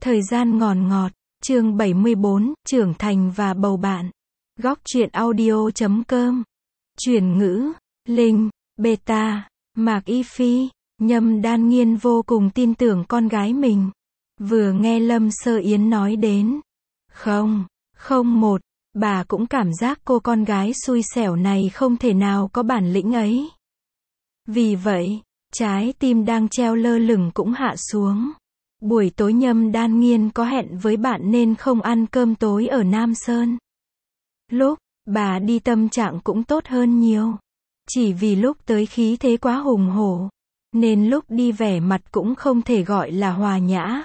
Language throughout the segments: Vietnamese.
Thời gian ngòn ngọt, chương 74, trưởng thành và bầu bạn. Góc truyện audio.com. Chuyển ngữ, Linh, Beta, Mạc Y Phi, Nhâm Đan Nghiên vô cùng tin tưởng con gái mình. Vừa nghe Lâm Sơ Yến nói đến. Không, bà cũng cảm giác cô con gái xui xẻo này không thể nào có bản lĩnh ấy. Vì vậy, trái tim đang treo lơ lửng cũng hạ xuống. Buổi tối Nhâm Đan Nghiên có hẹn với bạn nên không ăn cơm tối ở Nam Sơn. Lúc bà đi tâm trạng cũng tốt hơn nhiều. Chỉ vì lúc tới khí thế quá hùng hổ, nên lúc đi vẻ mặt cũng không thể gọi là hòa nhã.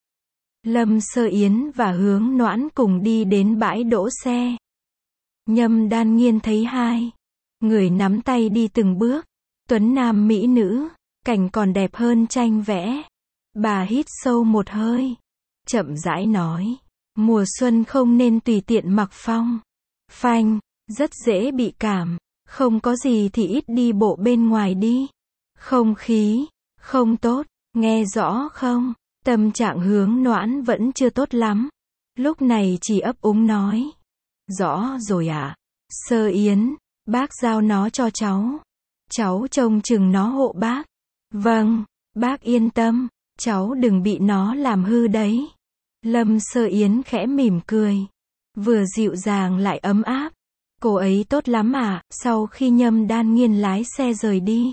Lâm Sơ Yến và Hướng Noãn cùng đi đến bãi đỗ xe. Nhâm Đan Nghiên thấy hai người nắm tay đi từng bước, tuấn nam mỹ nữ, cảnh còn đẹp hơn tranh vẽ. Bà hít sâu một hơi, chậm rãi nói, mùa xuân không nên tùy tiện mặc phong phanh, rất dễ bị cảm, không có gì thì ít đi bộ bên ngoài đi. Không khí không tốt, nghe rõ không? Tâm trạng Hướng Noãn vẫn chưa tốt lắm. Lúc này chỉ ấp úng nói, rõ rồi ạ. Sơ Yến, bác giao nó cho cháu. Cháu trông chừng nó hộ bác. Vâng, bác yên tâm, cháu đừng bị nó làm hư đấy. Lâm Sơ Yến khẽ mỉm cười, vừa dịu dàng lại ấm áp. Cô ấy tốt lắm à? Sau khi Nhâm Đan Nghiên lái xe rời đi,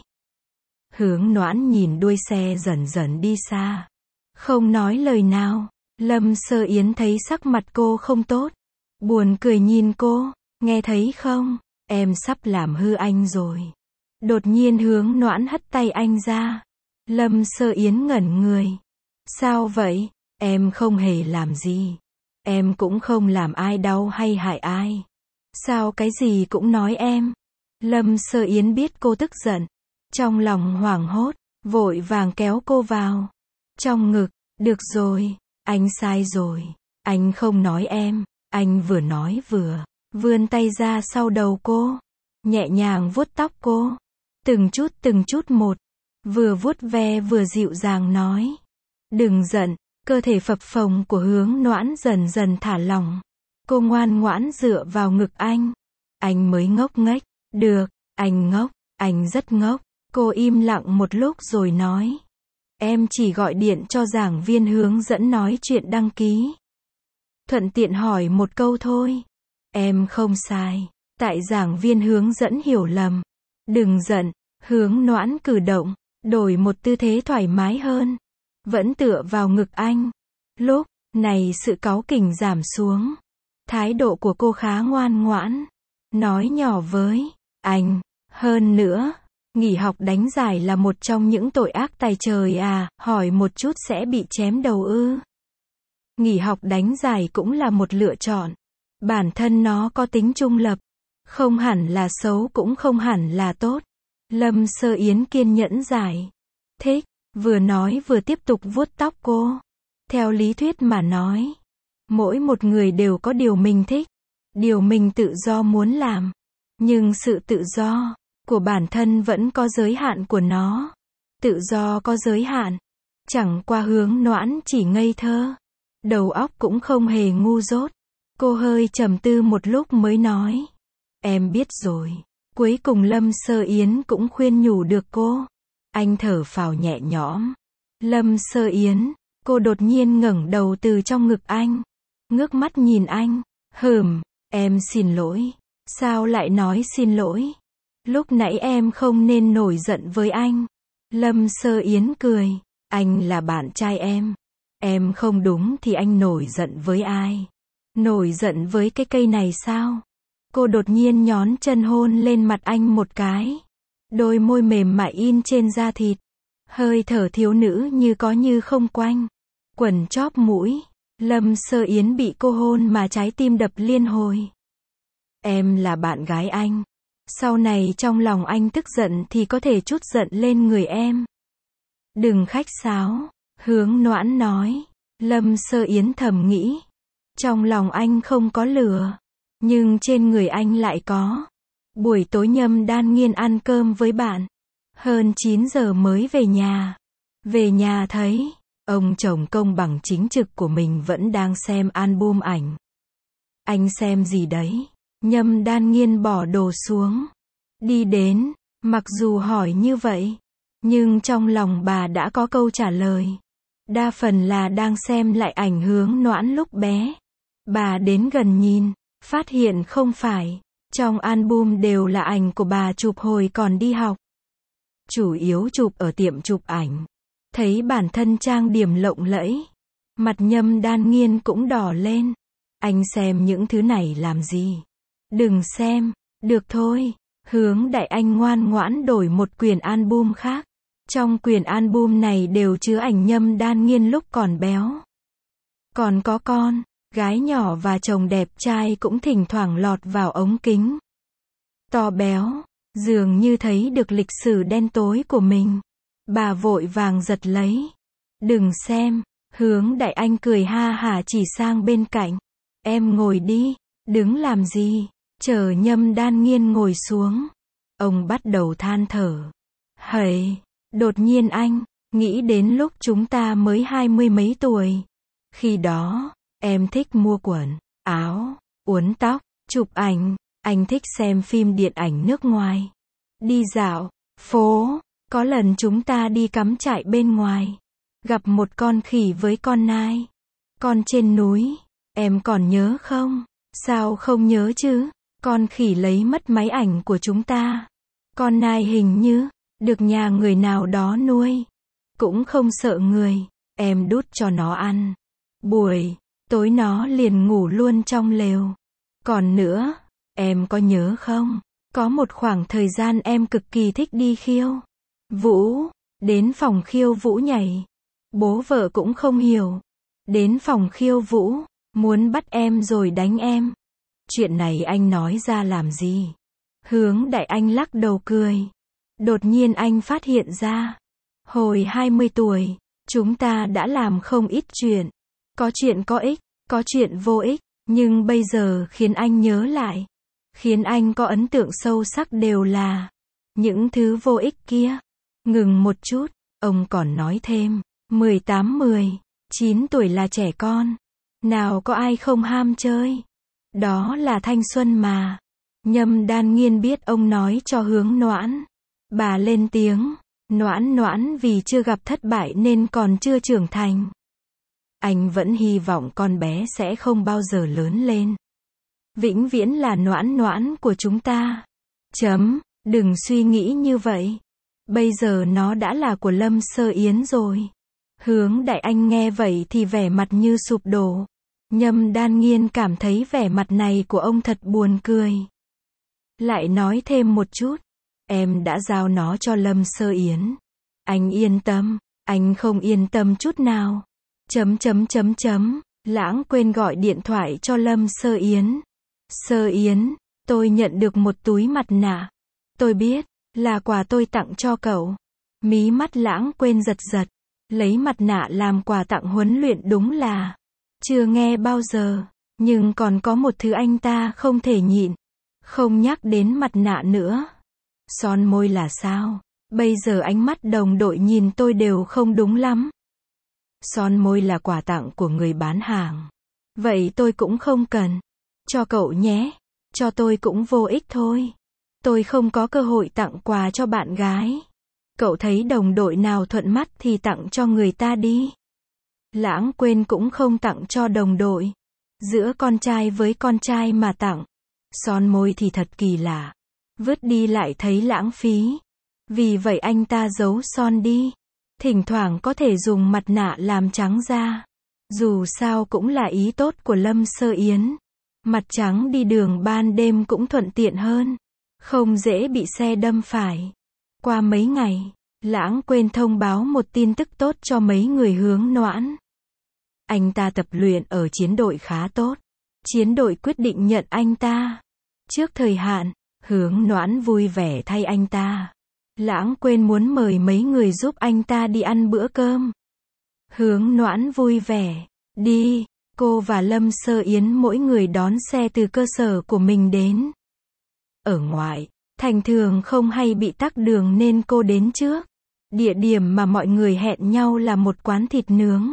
Hướng Noãn nhìn đuôi xe dần dần đi xa, không nói lời nào. Lâm Sơ Yến thấy sắc mặt cô không tốt, buồn cười nhìn cô, nghe thấy không, em sắp làm hư anh rồi. Đột nhiên Hướng Noãn hất tay anh ra. Lâm Sơ Yến ngẩn người. Sao vậy? Em không hề làm gì. Em cũng không làm ai đau hay hại ai. Sao cái gì cũng nói em? Lâm Sơ Yến biết cô tức giận, trong lòng hoảng hốt, vội vàng kéo cô vào trong ngực. Được rồi, anh sai rồi. Anh không nói em. Anh vừa nói vừa vươn tay ra sau đầu cô, nhẹ nhàng vuốt tóc cô, từng chút một, vừa vuốt ve vừa dịu dàng nói, đừng giận. Cơ thể phập phồng của Hướng Noãn dần dần thả lỏng. Cô ngoan ngoãn dựa vào ngực anh. Anh mới ngốc nghếch. Được, anh ngốc, anh rất ngốc. Cô im lặng một lúc rồi nói, em chỉ gọi điện cho giảng viên hướng dẫn nói chuyện đăng ký. Thuận tiện hỏi một câu thôi. Em không sai. Tại giảng viên hướng dẫn hiểu lầm. Đừng giận. Hướng Noãn cử động, đổi một tư thế thoải mái hơn, vẫn tựa vào ngực anh. Lúc này sự cáu kỉnh giảm xuống. Thái độ của cô khá ngoan ngoãn. Nói nhỏ với anh, hơn nữa, nghỉ học đánh giải là một trong những tội ác tày trời à, hỏi một chút sẽ bị chém đầu ư? Nghỉ học đánh giải cũng là một lựa chọn. Bản thân nó có tính trung lập. Không hẳn là xấu cũng không hẳn là tốt. Lâm Sơ Yến kiên nhẫn giải thích, vừa nói vừa tiếp tục vuốt tóc cô. Theo lý thuyết mà nói, mỗi một người đều có điều mình thích, điều mình tự do muốn làm. Nhưng sự tự do của bản thân vẫn có giới hạn của nó. Tự do có giới hạn. Chẳng qua Hướng Noãn chỉ ngây thơ, đầu óc cũng không hề ngu dốt. Cô hơi trầm tư một lúc mới nói, em biết rồi. Cuối cùng Lâm Sơ Yến cũng khuyên nhủ được cô. Anh thở phào nhẹ nhõm. Lâm Sơ Yến, cô đột nhiên ngẩng đầu từ trong ngực anh, ngước mắt nhìn anh. Em xin lỗi. Sao lại nói xin lỗi? Lúc nãy em không nên nổi giận với anh. Lâm Sơ Yến cười. Anh là bạn trai em. Em không đúng thì anh nổi giận với ai? Nổi giận với cái cây này sao? Cô đột nhiên nhón chân hôn lên mặt anh một cái. Đôi môi mềm mại in trên da thịt. Hơi thở thiếu nữ như có như không quanh quẩn chóp mũi. Lâm Sơ Yến bị cô hôn mà trái tim đập liên hồi. Em là bạn gái anh. Sau này trong lòng anh tức giận thì có thể trút giận lên người em. Đừng khách sáo. Hướng Noãn nói. Lâm Sơ Yến thầm nghĩ, trong lòng anh không có lửa, nhưng trên người anh lại có. Buổi tối Nhâm Đan Nghiên ăn cơm với bạn. Hơn 9 giờ mới về nhà. Về nhà thấy Ông chồng công bằng chính trực của mình vẫn đang xem album ảnh. Anh xem gì đấy? Nhâm Đan Nghiên bỏ đồ xuống. Đi đến, mặc dù hỏi như vậy, nhưng trong lòng bà đã có câu trả lời. Đa phần là đang xem lại ảnh Hướng Noãn lúc bé. Bà đến gần nhìn, phát hiện không phải. Trong album đều là ảnh của bà chụp hồi còn đi học. Chủ yếu chụp ở tiệm chụp ảnh. Thấy bản thân trang điểm lộng lẫy, mặt Nhâm Đan Nghiên cũng đỏ lên. Anh xem những thứ này làm gì? Đừng xem, được thôi. Hướng Đại Anh ngoan ngoãn đổi một quyển album khác. Trong quyển album này đều chứa ảnh Nhâm Đan Nghiên lúc còn béo. Còn có con, gái nhỏ và chồng đẹp trai cũng thỉnh thoảng lọt vào ống kính. To béo, dường như thấy được lịch sử đen tối của mình. Bà vội vàng giật lấy. Đừng xem, Hướng Đại Anh cười ha hả chỉ sang bên cạnh. Em ngồi đi, đứng làm gì? Chờ Nhâm Đan Nghiên ngồi xuống. Ông bắt đầu than thở. Hầy, đột nhiên anh nghĩ đến lúc chúng ta mới 20 mấy tuổi. Khi đó, em thích mua quần, áo, uốn tóc, chụp ảnh. Anh thích xem phim điện ảnh nước ngoài. Đi dạo, phố. Có lần chúng ta đi cắm trại bên ngoài. Gặp một con khỉ với con nai. Con trên núi. Em còn nhớ không? Sao không nhớ chứ? Con khỉ lấy mất máy ảnh của chúng ta. Con nai hình như được nhà người nào đó nuôi. Cũng không sợ người. Em đút cho nó ăn. Buổi tối nó liền ngủ luôn trong lều. Còn nữa, em có nhớ không? Có một khoảng thời gian em cực kỳ thích đi khiêu vũ. Đến phòng khiêu vũ nhảy. Bố vợ cũng không hiểu. Đến phòng khiêu vũ, muốn bắt em rồi đánh em. Chuyện này anh nói ra làm gì? Hướng Đại Anh lắc đầu cười. Đột nhiên anh phát hiện ra. Hồi 20 tuổi, chúng ta đã làm không ít chuyện. Có chuyện có ích, có chuyện vô ích. Nhưng bây giờ khiến anh nhớ lại. Khiến anh có ấn tượng sâu sắc đều là những thứ vô ích kia. Ngừng một chút, ông còn nói thêm. 18-19 tuổi là trẻ con. Nào có ai không ham chơi. Đó là thanh xuân mà. Nhâm Đan Nghiên biết ông nói cho Hướng Noãn. Bà lên tiếng. Noãn vì chưa gặp thất bại nên còn chưa trưởng thành. Anh vẫn hy vọng con bé sẽ không bao giờ lớn lên. Vĩnh viễn là Noãn của chúng ta. Đừng suy nghĩ như vậy. Bây giờ nó đã là của Lâm Sơ Yến rồi. Hướng Đại Anh nghe vậy thì vẻ mặt như sụp đổ. Nhâm Đan Nghiên cảm thấy vẻ mặt này của ông thật buồn cười. Lại nói thêm một chút. Em đã giao nó cho Lâm Sơ Yến. Anh yên tâm. Anh không yên tâm chút nào. Lãng quên gọi điện thoại cho Lâm Sơ Yến. Sơ Yến, tôi nhận được một túi mặt nạ. Tôi biết, là quà tôi tặng cho cậu. Mí mắt Lãng quên giật. Lấy mặt nạ làm quà tặng huấn luyện đúng là chưa nghe bao giờ. Nhưng còn có một thứ anh ta không thể nhịn. Không nhắc đến mặt nạ nữa. Son môi là sao? Bây giờ ánh mắt đồng đội nhìn tôi đều không đúng lắm. Son môi là quà tặng của người bán hàng. Vậy tôi cũng không cần. Cho cậu nhé. Cho tôi cũng vô ích thôi. Tôi không có cơ hội tặng quà cho bạn gái. Cậu thấy đồng đội nào thuận mắt thì tặng cho người ta đi. Lãng quên cũng không tặng cho đồng đội. Giữa con trai với con trai mà tặng. Son môi thì thật kỳ lạ. Vứt đi lại thấy lãng phí. Vì vậy anh ta giấu son đi. Thỉnh thoảng có thể dùng mặt nạ làm trắng da. Dù sao cũng là ý tốt của Lâm Sơ Yến. Mặt trắng đi đường ban đêm cũng thuận tiện hơn. Không dễ bị xe đâm phải. Qua mấy ngày, Lãng quên thông báo một tin tức tốt cho mấy người Hướng Noãn. Anh ta tập luyện ở chiến đội khá tốt. Chiến đội quyết định nhận anh ta. Trước thời hạn, Hướng Noãn vui vẻ thay anh ta. Lãng quên muốn mời mấy người giúp anh ta đi ăn bữa cơm. Hướng Noãn vui vẻ. Đi, cô và Lâm Sơ Yến mỗi người đón xe từ cơ sở của mình đến. Ở ngoại, thành thường không hay bị tắc đường nên cô đến trước. Địa điểm mà mọi người hẹn nhau là một quán thịt nướng.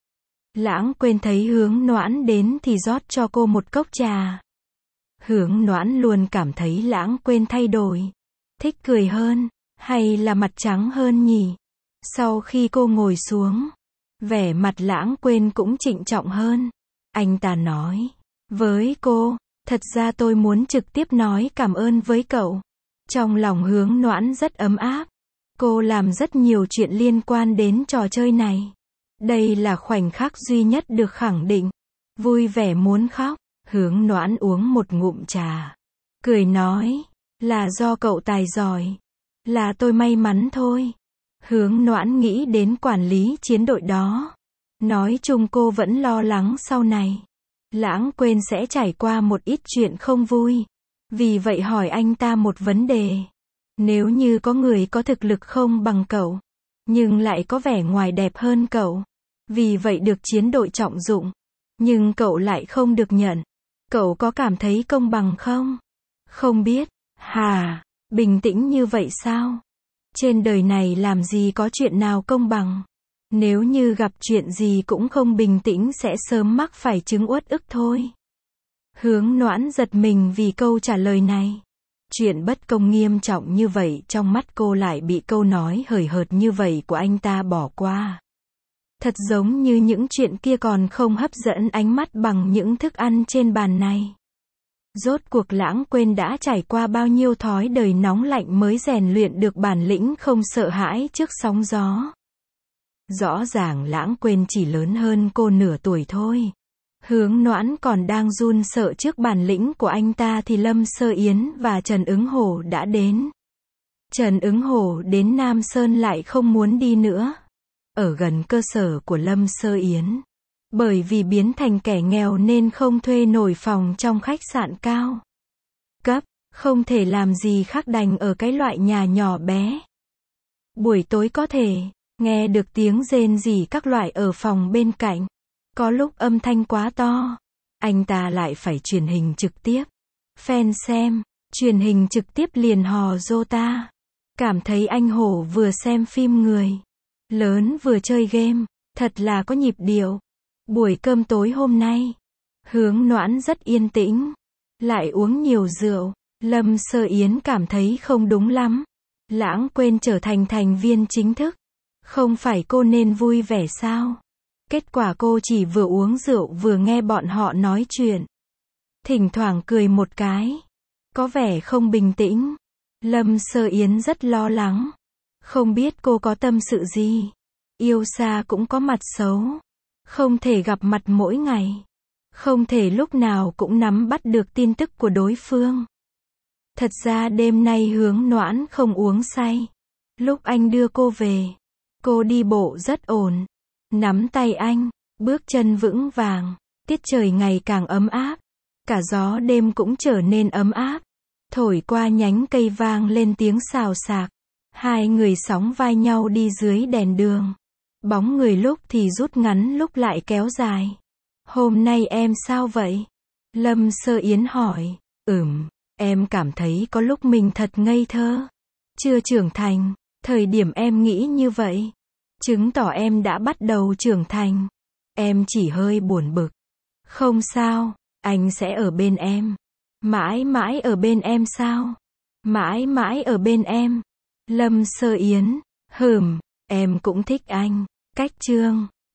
Lãng Quên thấy Hướng Noãn đến thì rót cho cô một cốc trà. Hướng Noãn luôn cảm thấy Lãng Quên thay đổi. Thích cười hơn, hay là mặt trắng hơn nhỉ? Sau khi cô ngồi xuống, vẻ mặt Lãng Quên cũng trịnh trọng hơn. Anh ta nói với cô, thật ra tôi muốn trực tiếp nói cảm ơn với cậu. Trong lòng Hướng Noãn rất ấm áp. Cô làm rất nhiều chuyện liên quan đến trò chơi này. Đây là khoảnh khắc duy nhất được khẳng định. Vui vẻ muốn khóc. Hướng Noãn uống một ngụm trà. Cười nói, là do cậu tài giỏi. Là tôi may mắn thôi. Hướng Noãn nghĩ đến quản lý chiến đội đó. Nói chung cô vẫn lo lắng sau này. Lãng Quên sẽ trải qua một ít chuyện không vui. Vì vậy hỏi anh ta một vấn đề. Nếu như có người có thực lực không bằng cậu, nhưng lại có vẻ ngoài đẹp hơn cậu, vì vậy được chiến đội trọng dụng, nhưng cậu lại không được nhận, cậu có cảm thấy công bằng không? Không biết. Hà, bình tĩnh như vậy sao? Trên đời này làm gì có chuyện nào công bằng? Nếu như gặp chuyện gì cũng không bình tĩnh sẽ sớm mắc phải chứng uất ức thôi. Hướng Noãn giật mình vì câu trả lời này. Chuyện bất công nghiêm trọng như vậy trong mắt cô lại bị câu nói hời hợt như vậy của anh ta bỏ qua. Thật giống như những chuyện kia còn không hấp dẫn ánh mắt bằng những thức ăn trên bàn này. Rốt cuộc Lãng Quên đã trải qua bao nhiêu thói đời nóng lạnh mới rèn luyện được bản lĩnh không sợ hãi trước sóng gió. Rõ ràng Lãng Quên chỉ lớn hơn cô nửa tuổi thôi. Hướng Noãn còn đang run sợ trước bản lĩnh của anh ta thì Lâm Sơ Yến và Trần Ứng Hổ đã đến. Trần Ứng Hổ đến Nam Sơn lại không muốn đi nữa. Ở gần cơ sở của Lâm Sơ Yến. Bởi vì biến thành kẻ nghèo nên không thuê nổi phòng trong khách sạn cao cấp, không thể làm gì khác đành ở cái loại nhà nhỏ bé. Buổi tối có thể nghe được tiếng rên rỉ các loại ở phòng bên cạnh. Có lúc âm thanh quá to, anh ta lại phải truyền hình trực tiếp. Fan xem, truyền hình trực tiếp liền hò rô ta. Cảm thấy anh Hổ vừa xem phim người lớn vừa chơi game, thật là có nhịp điệu. Buổi cơm tối hôm nay, Hướng Noãn rất yên tĩnh, lại uống nhiều rượu. Lâm Sơ Yến cảm thấy không đúng lắm. Lãng Quên trở thành thành viên chính thức. Không phải cô nên vui vẻ sao? Kết quả cô chỉ vừa uống rượu vừa nghe bọn họ nói chuyện. Thỉnh thoảng cười một cái. Có vẻ không bình tĩnh. Lâm Sơ Yến rất lo lắng. Không biết cô có tâm sự gì. Yêu xa cũng có mặt xấu. Không thể gặp mặt mỗi ngày. Không thể lúc nào cũng nắm bắt được tin tức của đối phương. Thật ra đêm nay Hướng Noãn không uống say. Lúc anh đưa cô về, cô đi bộ rất ổn. Nắm tay anh, bước chân vững vàng. Tiết trời ngày càng ấm áp. Cả gió đêm cũng trở nên ấm áp. Thổi qua nhánh cây vang lên tiếng xào xạc. Hai người sóng vai nhau đi dưới đèn đường. Bóng người lúc thì rút ngắn lúc lại kéo dài. Hôm nay em sao vậy? Lâm Sơ Yến hỏi. Em cảm thấy có lúc mình thật ngây thơ. Chưa trưởng thành. Thời điểm em nghĩ như vậy, chứng tỏ em đã bắt đầu trưởng thành. Em chỉ hơi buồn bực. Không sao, anh sẽ ở bên em. Mãi mãi ở bên em sao? Mãi mãi ở bên em. Lâm Sơ Yến. Em cũng thích anh. Cách chương